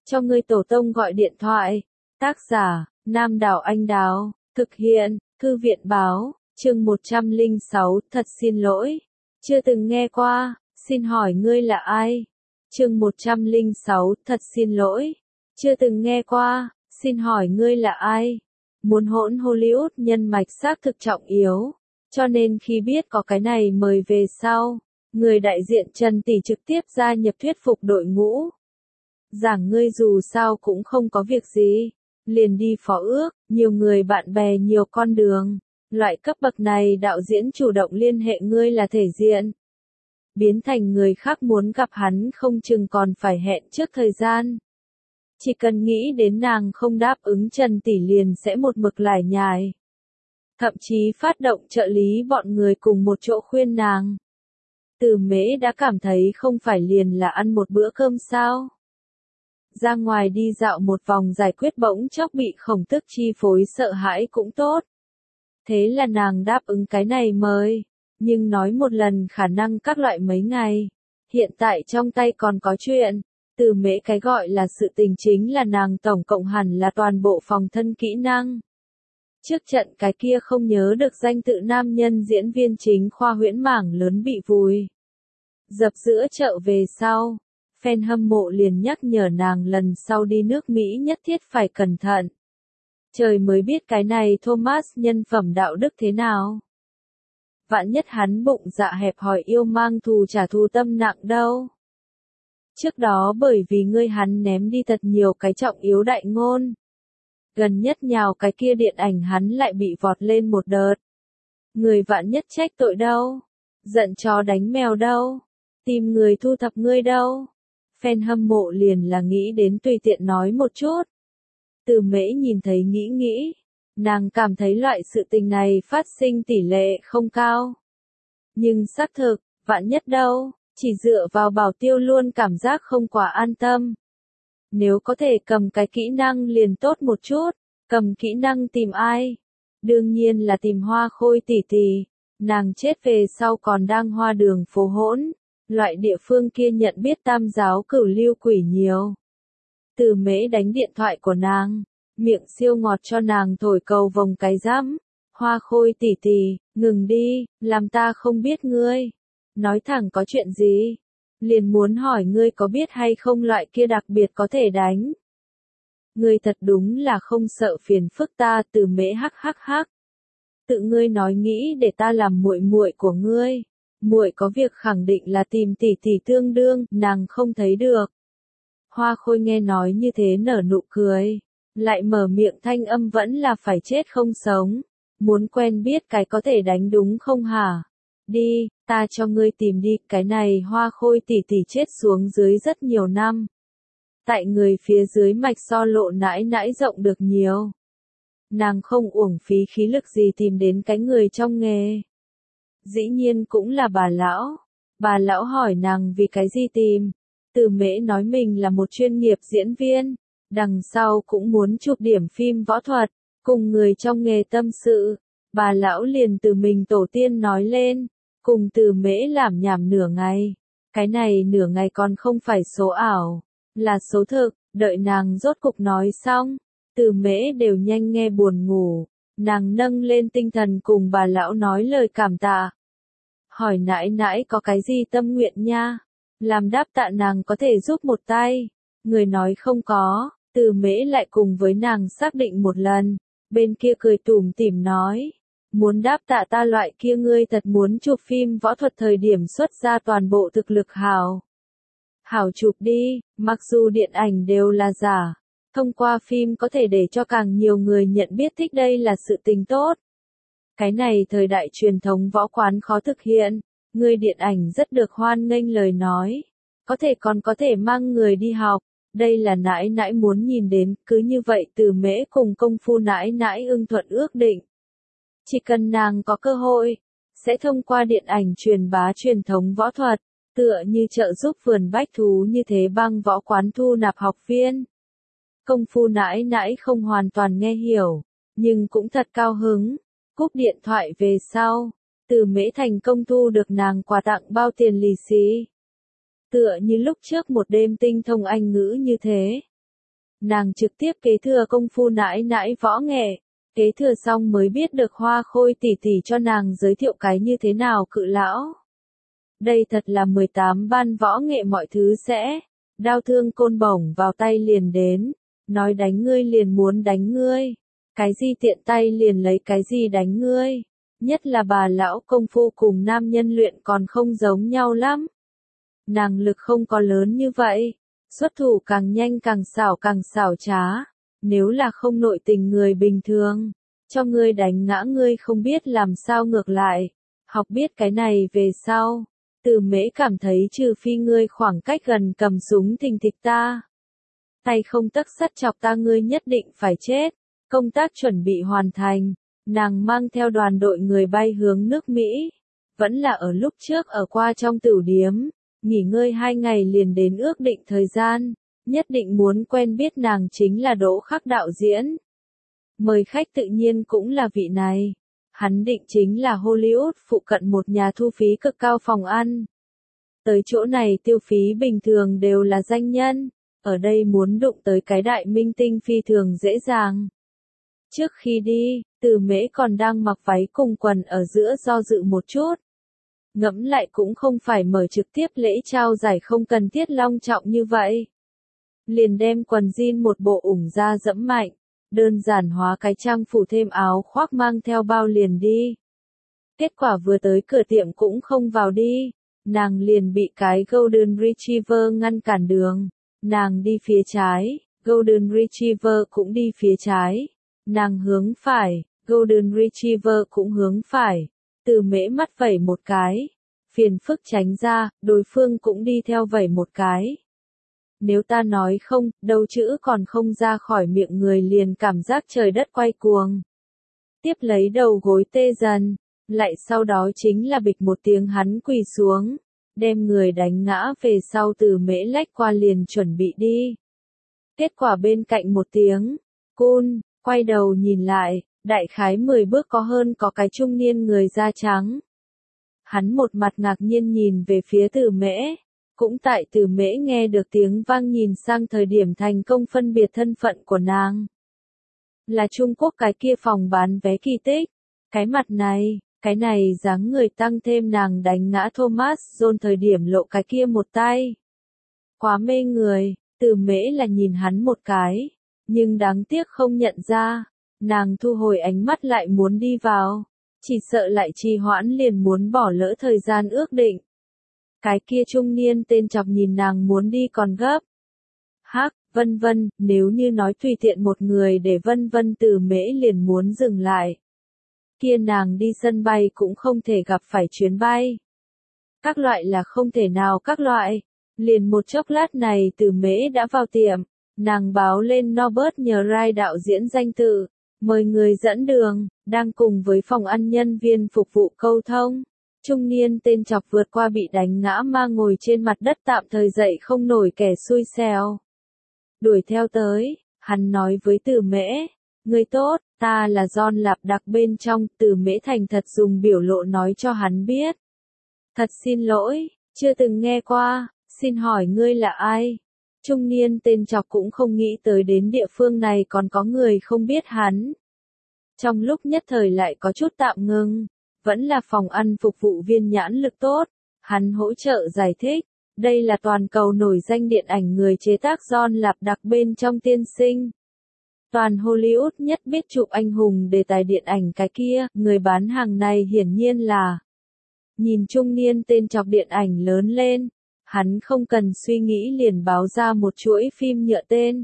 cho ngươi tổ tông gọi điện thoại. Tác giả, Nam Đảo Anh Đào, thực hiện, Thư viện báo, chương 106, thật xin lỗi. Chưa từng nghe qua, xin hỏi ngươi là ai? Chương 106, thật xin lỗi. Chưa từng nghe qua, xin hỏi ngươi là ai? Muốn hỗn Hollywood nhân mạch xác thực trọng yếu, cho nên khi biết có cái này mời về sau, người đại diện Trần Tỷ trực tiếp gia nhập thuyết phục đội ngũ. Giảng ngươi dù sao cũng không có việc gì, liền đi phó ước, nhiều người bạn bè nhiều con đường. Loại cấp bậc này đạo diễn chủ động liên hệ ngươi là thể diện. Biến thành người khác muốn gặp hắn không chừng còn phải hẹn trước thời gian. Chỉ cần nghĩ đến nàng không đáp ứng Trần Tỷ liền sẽ một mực lải nhải. Thậm chí phát động trợ lý bọn người cùng một chỗ khuyên nàng. Từ Mễ đã cảm thấy không phải liền là ăn một bữa cơm sao. Ra ngoài đi dạo một vòng giải quyết bỗng chốc bị khổng tức chi phối sợ hãi cũng tốt. Thế là nàng đáp ứng cái này mời, nhưng nói một lần khả năng các loại mấy ngày. Hiện tại trong tay còn có chuyện, Từ Mễ cái gọi là sự tình chính là nàng tổng cộng hẳn là toàn bộ phòng thân kỹ năng. Trước trận cái kia không nhớ được danh tự nam nhân diễn viên chính khoa huyễn mảng lớn bị vùi dập giữa chợ về sau. Fan hâm mộ liền nhắc nhở nàng lần sau đi nước Mỹ nhất thiết phải cẩn thận. Trời mới biết cái này Thomas nhân phẩm đạo đức thế nào. Vạn nhất hắn bụng dạ hẹp hòi yêu mang thù trả thù tâm nặng đâu. Trước đó bởi vì ngươi hắn ném đi thật nhiều cái trọng yếu đại ngôn. Gần nhất nhào cái kia điện ảnh hắn lại bị vọt lên một đợt. Người vạn nhất trách tội đâu. Giận chó đánh mèo đâu. Tìm người thu thập ngươi đâu. Fan hâm mộ liền là nghĩ đến tùy tiện nói một chút. Từ Mễ nhìn thấy nghĩ. Nàng cảm thấy loại sự tình này phát sinh tỷ lệ không cao. Nhưng xác thực, vạn nhất đâu, chỉ dựa vào bảo tiêu luôn cảm giác không quá an tâm. Nếu có thể cầm cái kỹ năng liền tốt một chút, cầm kỹ năng tìm ai? Đương nhiên là tìm Hoa Khôi tỷ tỷ, nàng chết về sau còn đang hoa đường phố hỗn, loại địa phương kia nhận biết tam giáo cửu lưu quỷ nhiều. Từ Mễ đánh điện thoại của nàng, miệng siêu ngọt cho nàng thổi cầu vồng cái rắm. Hoa Khôi tỷ tỷ, ngừng đi, làm ta không biết ngươi. Nói thẳng có chuyện gì? Liền muốn hỏi ngươi có biết hay không loại kia đặc biệt có thể đánh. Ngươi thật đúng là không sợ phiền phức ta. Từ Mễ hắc hắc hắc. Tự ngươi nói nghĩ để ta làm muội muội của ngươi. Muội có việc khẳng định là tìm tỷ tỷ tương đương, nàng không thấy được. Hoa Khôi nghe nói như thế nở nụ cười. Lại mở miệng thanh âm vẫn là phải chết không sống. Muốn quen biết cái có thể đánh đúng không hả? Đi, ta cho ngươi tìm đi, cái này Hoa Khôi tỷ tỷ chết xuống dưới rất nhiều năm. Tại người phía dưới mạch so lộ nãi nãi rộng được nhiều. Nàng không uổng phí khí lực gì tìm đến cái người trong nghề. Dĩ nhiên cũng là bà lão. Bà lão hỏi nàng vì cái gì tìm. Từ Mễ nói mình là một chuyên nghiệp diễn viên. Đằng sau cũng muốn chụp điểm phim võ thuật. Cùng người trong nghề tâm sự. Bà lão liền từ mình tổ tiên nói lên. Cùng Từ Mễ làm nhảm nửa ngày. Cái này nửa ngày còn không phải số ảo. Là số thực. Đợi nàng rốt cục nói xong. Từ Mễ đều nhanh nghe buồn ngủ. Nàng nâng lên tinh thần cùng bà lão nói lời cảm tạ. Hỏi nãi nãi có cái gì tâm nguyện nha. Làm đáp tạ nàng có thể giúp một tay. Người nói không có. Từ Mễ lại cùng với nàng xác định một lần. Bên kia cười tủm tỉm nói. Muốn đáp tạ ta loại kia ngươi thật muốn chụp phim võ thuật thời điểm xuất ra toàn bộ thực lực hảo. Hảo chụp đi, mặc dù điện ảnh đều là giả. Thông qua phim có thể để cho càng nhiều người nhận biết thích đây là sự tình tốt. Cái này thời đại truyền thống võ quán khó thực hiện. Người điện ảnh rất được hoan nghênh lời nói. Có thể còn có thể mang người đi học. Đây là nãi nãi muốn nhìn đến, cứ như vậy Từ Mễ cùng công phu nãi nãi ưng thuận ước định. Chỉ cần nàng có cơ hội, sẽ thông qua điện ảnh truyền bá truyền thống võ thuật, tựa như trợ giúp vườn bách thú như thế băng võ quán thu nạp học viên. Công phu nãi nãi không hoàn toàn nghe hiểu, nhưng cũng thật cao hứng. Cúp điện thoại về sau, Từ Mễ thành công thu được nàng quà tặng bao tiền lì xì. Tựa như lúc trước một đêm tinh thông Anh ngữ như thế. Nàng trực tiếp kế thừa công phu nãi nãi võ nghệ, kế thừa xong mới biết được Hoa Khôi tỷ tỷ cho nàng giới thiệu cái như thế nào Cự lão. Đây thật là 18 ban võ nghệ mọi thứ sẽ, đao thương côn bổng vào tay liền đến, nói đánh ngươi liền muốn đánh ngươi, cái gì tiện tay liền lấy cái gì đánh ngươi, nhất là bà lão công phu cùng nam nhân luyện còn không giống nhau lắm. Nàng lực không có lớn như vậy, xuất thủ càng nhanh càng xảo trá, nếu là không nội tình người bình thường, cho ngươi đánh ngã ngươi không biết làm sao ngược lại, học biết cái này về sau. Từ Mễ cảm thấy trừ phi ngươi khoảng cách gần cầm súng thình thịch ta, tay không tấc sắt chọc ta ngươi nhất định phải chết. Công tác chuẩn bị hoàn thành, nàng mang theo đoàn đội người bay hướng nước Mỹ, vẫn là ở lúc trước ở qua trong tửu điếm, nghỉ ngơi 2 ngày liền đến ước định thời gian, nhất định muốn quen biết nàng chính là Đỗ Khắc đạo diễn. Mời khách tự nhiên cũng là vị này. Hắn định chính là Hollywood phụ cận một nhà thu phí cực cao phòng ăn. Tới chỗ này tiêu phí bình thường đều là danh nhân, ở đây muốn đụng tới cái đại minh tinh phi thường dễ dàng. Trước khi đi, Từ Mễ còn đang mặc váy cùng quần ở giữa do dự một chút. Ngẫm lại cũng không phải mở trực tiếp lễ trao giải không cần thiết long trọng như vậy. Liền đem quần jean một bộ ủng ra dẫm mạnh, đơn giản hóa cái trang phủ thêm áo khoác mang theo bao liền đi. Kết quả vừa tới cửa tiệm cũng không vào đi, nàng liền bị cái Golden Retriever ngăn cản đường. Nàng đi phía trái, Golden Retriever cũng đi phía trái. Nàng hướng phải, Golden Retriever cũng hướng phải. Từ Mễ mắt vẩy một cái, phiền phức tránh ra, đối phương cũng đi theo vẩy một cái. Nếu ta nói không, đâu chữ còn không ra khỏi miệng người liền cảm giác trời đất quay cuồng. Tiếp lấy đầu gối tê dần, lại sau đó chính là bịch một tiếng hắn quỳ xuống, đem người đánh ngã về sau. Từ Mễ lách qua liền chuẩn bị đi. Kết quả bên cạnh một tiếng, cun, quay đầu nhìn lại, đại khái 10 bước có hơn có cái trung niên người da trắng. Hắn một mặt ngạc nhiên nhìn về phía Từ Mễ. Cũng tại Từ Mễ nghe được tiếng vang nhìn sang thời điểm thành công phân biệt thân phận của nàng. Là Trung Quốc cái kia phòng bán vé Kỳ Tích. Cái này dáng người tăng thêm nàng đánh ngã Thomas John thời điểm lộ cái kia một tay. Quá mê người, Từ Mễ là nhìn hắn một cái, nhưng đáng tiếc không nhận ra. Nàng thu hồi ánh mắt lại muốn đi vào, chỉ sợ lại trì hoãn liền muốn bỏ lỡ thời gian ước định. Cái kia trung niên tên chọc nhìn nàng muốn đi còn gấp. Hắc, vân vân, nếu như nói tùy tiện một người để vân vân. Từ Mễ liền muốn dừng lại. Kia nàng đi sân bay cũng không thể gặp phải chuyến bay. Các loại là không thể nào các loại. Liền một chốc lát này Từ Mễ đã vào tiệm. Nàng báo lên Norbert nhờ Rai đạo diễn danh tự, mời người dẫn đường, đang cùng với phòng ăn nhân viên phục vụ câu thông. Trung niên tên chọc vượt qua bị đánh ngã ma ngồi trên mặt đất tạm thời dậy không nổi kẻ xui xẻo. Đuổi theo tới, hắn nói với Từ Mễ, người tốt, ta là John Lạp Đặc bên trong. Từ Mễ thành thật dùng biểu lộ nói cho hắn biết. Thật xin lỗi, chưa từng nghe qua, xin hỏi ngươi là ai? Trung niên tên chọc cũng không nghĩ tới đến địa phương này còn có người không biết hắn. Trong lúc nhất thời lại có chút tạm ngưng, vẫn là phòng ăn phục vụ viên nhãn lực tốt, hắn hỗ trợ giải thích, đây là toàn cầu nổi danh điện ảnh người chế tác John Lạp Đặc bên trong tiên sinh. Toàn Hollywood nhất biết chụp anh hùng đề tài điện ảnh cái kia, người bán hàng này hiển nhiên là. Nhìn trung niên tên chọc điện ảnh lớn lên. Hắn không cần suy nghĩ liền báo ra một chuỗi phim nhựa tên.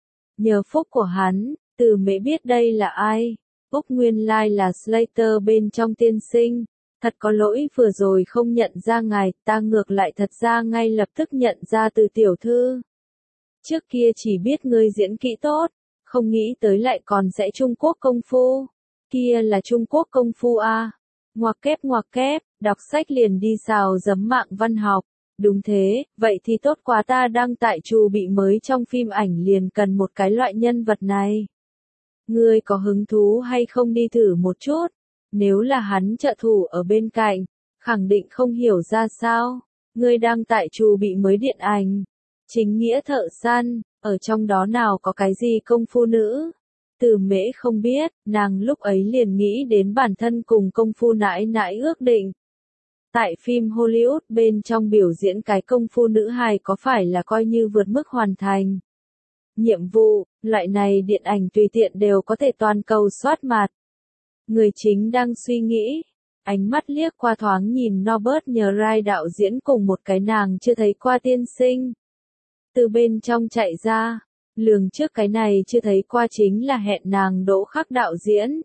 Nhờ phúc của hắn, Từ Mễ biết đây là ai. Úc nguyên lai là Slater bên trong tiên sinh. Thật có lỗi vừa rồi không nhận ra ngài, ta ngược lại thật ra ngay lập tức nhận ra Từ tiểu thư. Trước kia chỉ biết ngươi diễn kỹ tốt, không nghĩ tới lại còn sẽ Trung Quốc công phu. Kia là Trung Quốc công phu à. Ngoặc kép, đọc sách liền đi xào giấm mạng văn học. Đúng thế, vậy thì tốt quá, ta đang tại chu bị mới trong phim ảnh liền cần một cái loại nhân vật này. Ngươi có hứng thú hay không đi thử một chút? Nếu là hắn trợ thủ ở bên cạnh, khẳng định không hiểu ra sao. Ngươi đang tại chu bị mới điện ảnh. chính nghĩa thợ săn, ở trong đó nào có cái gì công phu nữ. Từ Mễ không biết, nàng lúc ấy liền nghĩ đến bản thân cùng công phu nãi nãi ước định. Tại phim Hollywood bên trong biểu diễn cái công phu nữ hài có phải là coi như vượt mức hoàn thành nhiệm vụ, loại này điện ảnh tùy tiện đều có thể toàn cầu soát mặt. Người chính đang suy nghĩ, ánh mắt liếc qua thoáng nhìn Norbert nhờ Rai đạo diễn cùng một cái nàng chưa thấy qua tiên sinh. Từ bên trong chạy ra, lường trước cái này chưa thấy qua chính là hẹn nàng Đỗ Khắc đạo diễn.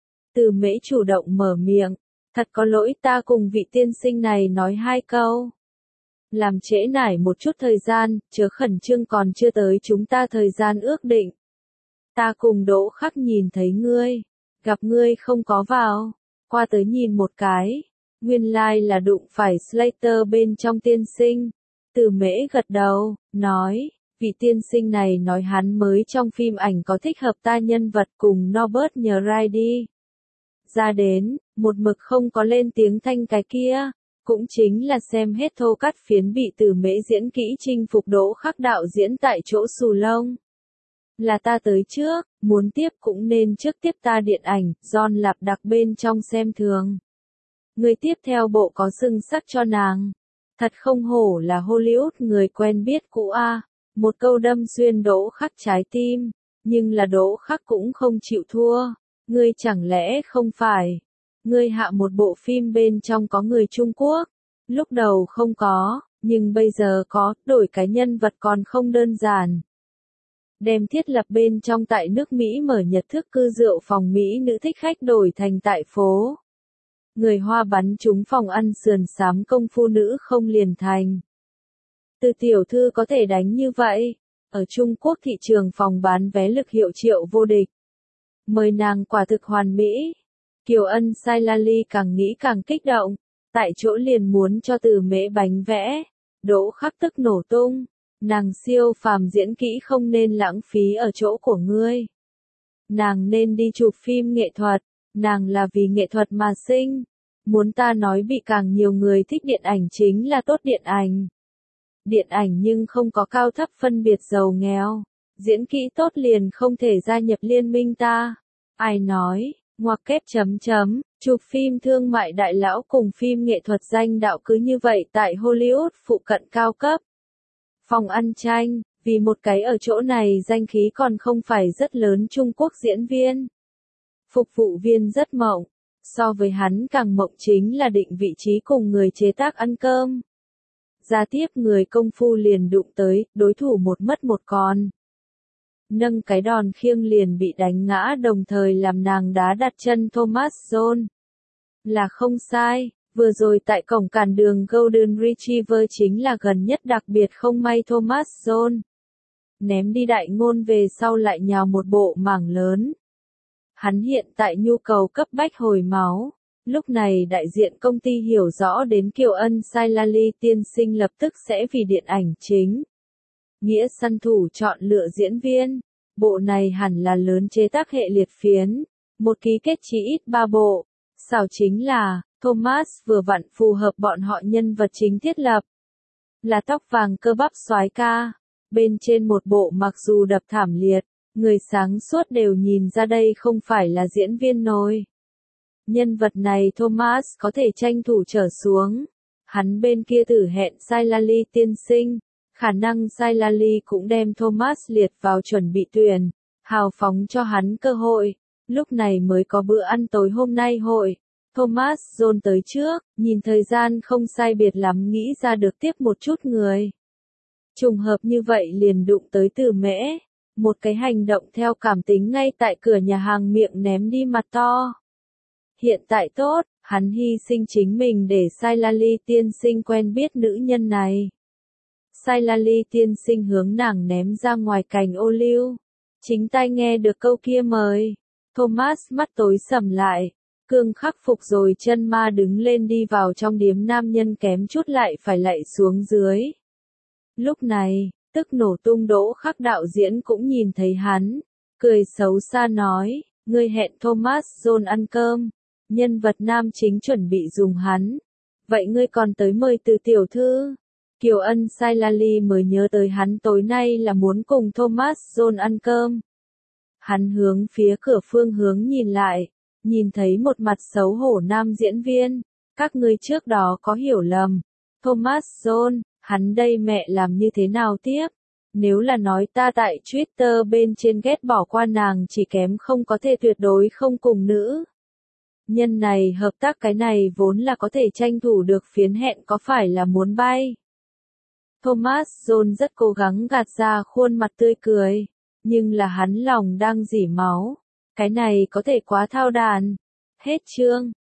Từ Mễ chủ động mở miệng, thật có lỗi ta cùng vị tiên sinh này nói hai câu. Làm trễ nải một chút thời gian, chớ khẩn trương còn chưa tới chúng ta thời gian ước định. Ta cùng Đỗ Khắc nhìn thấy ngươi, gặp ngươi không có vào, qua tới nhìn một cái, nguyên lai là đụng phải Slater bên trong tiên sinh. Từ Mễ gật đầu, nói, vị tiên sinh này nói hắn mới trong phim ảnh có thích hợp ta nhân vật cùng Norbert nhờ Rai đi. Ra đến, một mực không có lên tiếng thanh cái kia, cũng chính là xem hết thô cắt phiến bị Từ Mễ diễn kỹ chinh phục Đỗ Khắc đạo diễn tại chỗ xù lông. Là ta tới trước, muốn tiếp cũng nên trước tiếp ta điện ảnh, John Lạp đặc bên trong xem thường. Người tiếp theo bộ có xưng sắc cho nàng. Thật không hổ là Hollywood người quen biết cũ a. Một câu đâm xuyên Đỗ Khắc trái tim, nhưng là Đỗ Khắc cũng không chịu thua. Ngươi chẳng lẽ không phải? Ngươi hạ một bộ phim bên trong có người Trung Quốc. Lúc đầu không có, nhưng bây giờ có, đổi cái nhân vật còn không đơn giản. Đem thiết lập bên trong tại nước Mỹ mở nhật thức cư rượu phòng Mỹ nữ thích khách đổi thành tại phố. Người Hoa bắn trúng phòng ăn sườn xám công phu nữ không liền thành. Từ tiểu thư có thể đánh như vậy, ở Trung Quốc thị trường phòng bán vé lực hiệu triệu vô địch. Mời nàng quả thực hoàn mỹ. Kiều Ân Sai Lali càng nghĩ càng kích động, tại chỗ liền muốn cho Từ Mễ bánh vẽ. Đỗ Khắc tức nổ tung, nàng siêu phàm diễn kỹ không nên lãng phí ở chỗ của ngươi. Nàng nên đi chụp phim nghệ thuật, nàng là vì nghệ thuật mà sinh. Muốn ta nói bị càng nhiều người thích điện ảnh chính là tốt điện ảnh. Điện ảnh nhưng không có cao thấp phân biệt giàu nghèo. Diễn kỹ tốt liền không thể gia nhập liên minh ta. Ai nói, ngoặc kép chấm chấm, chụp phim thương mại đại lão cùng phim nghệ thuật danh đạo cứ như vậy tại Hollywood phụ cận cao cấp. Phòng ăn tranh, vì một cái ở chỗ này danh khí còn không phải rất lớn Trung Quốc diễn viên. Phục vụ viên rất mộng, so với hắn càng mộng chính là định vị trí cùng người chế tác ăn cơm. Ra tiếp người công phu liền đụng tới, đối thủ một mất một còn. Nâng cái đòn khiêng liền bị đánh ngã đồng thời làm nàng đá đặt chân Thomas John. Là không sai, vừa rồi tại cổng cản đường Golden Retriever chính là gần nhất đặc biệt không may Thomas John. Ném đi đại ngôn về sau lại nhào một bộ mảng lớn. Hắn hiện tại nhu cầu cấp bách hồi máu. Lúc này đại diện công ty hiểu rõ đến Kiều Ân Sai Lali tiên sinh lập tức sẽ vì điện ảnh chính. Nghĩa săn thủ chọn lựa diễn viên. Bộ này hẳn là lớn chế tác hệ liệt phiến. Một ký kết chỉ ít 3 bộ. Xảo chính là, Thomas vừa vặn phù hợp bọn họ nhân vật chính thiết lập. Là tóc vàng cơ bắp soái ca. Bên trên một bộ mặc dù đập thảm liệt, người sáng suốt đều nhìn ra đây không phải là diễn viên nồi. Nhân vật này Thomas có thể tranh thủ trở xuống. Hắn bên kia thử hẹn Sai Lali tiên sinh. Khả năng Sai Lali cũng đem Thomas liệt vào chuẩn bị tuyển. Hào phóng cho hắn cơ hội. Lúc này mới có bữa ăn tối hôm nay hội. Thomas John tới trước, nhìn thời gian không sai biệt lắm nghĩ ra được tiếp một chút người. Trùng hợp như vậy liền đụng tới Từ Mễ. Một cái hành động theo cảm tính ngay tại cửa nhà hàng miệng ném đi mặt to. Hiện tại tốt, hắn hy sinh chính mình để Sai Lali tiên sinh quen biết nữ nhân này. Sai Lali tiên sinh hướng nàng ném ra ngoài cành ô liu. Chính tai nghe được câu kia mời. Thomas mắt tối sầm lại. Cương khắc phục rồi chân ma đứng lên đi vào trong điếm nam nhân kém chút lại phải lạy xuống dưới. Lúc này, tức nổ tung Đỗ Khắc đạo diễn cũng nhìn thấy hắn. Cười xấu xa nói, ngươi hẹn Thomas John ăn cơm. Nhân vật nam chính chuẩn bị dùng hắn. Vậy ngươi còn tới mời Từ tiểu thư. Kiều Ân sai Lali mới nhớ tới hắn tối nay là muốn cùng Thomas John ăn cơm. Hắn hướng phía cửa phương hướng nhìn lại, nhìn thấy một mặt xấu hổ nam diễn viên. Các ngươi trước đó có hiểu lầm. Thomas John, hắn đây mẹ làm như thế nào tiếp? Nếu là nói ta tại Twitter bên trên ghét bỏ qua nàng chỉ kém không có thể tuyệt đối không cùng nữ. Nhân này hợp tác cái này vốn là có thể tranh thủ được phiến hẹn có phải là muốn bay. Thomas John rất cố gắng gạt ra khuôn mặt tươi cười, nhưng là hắn lòng đang rỉ máu. Cái này có thể quá thao đàn. Hết chương.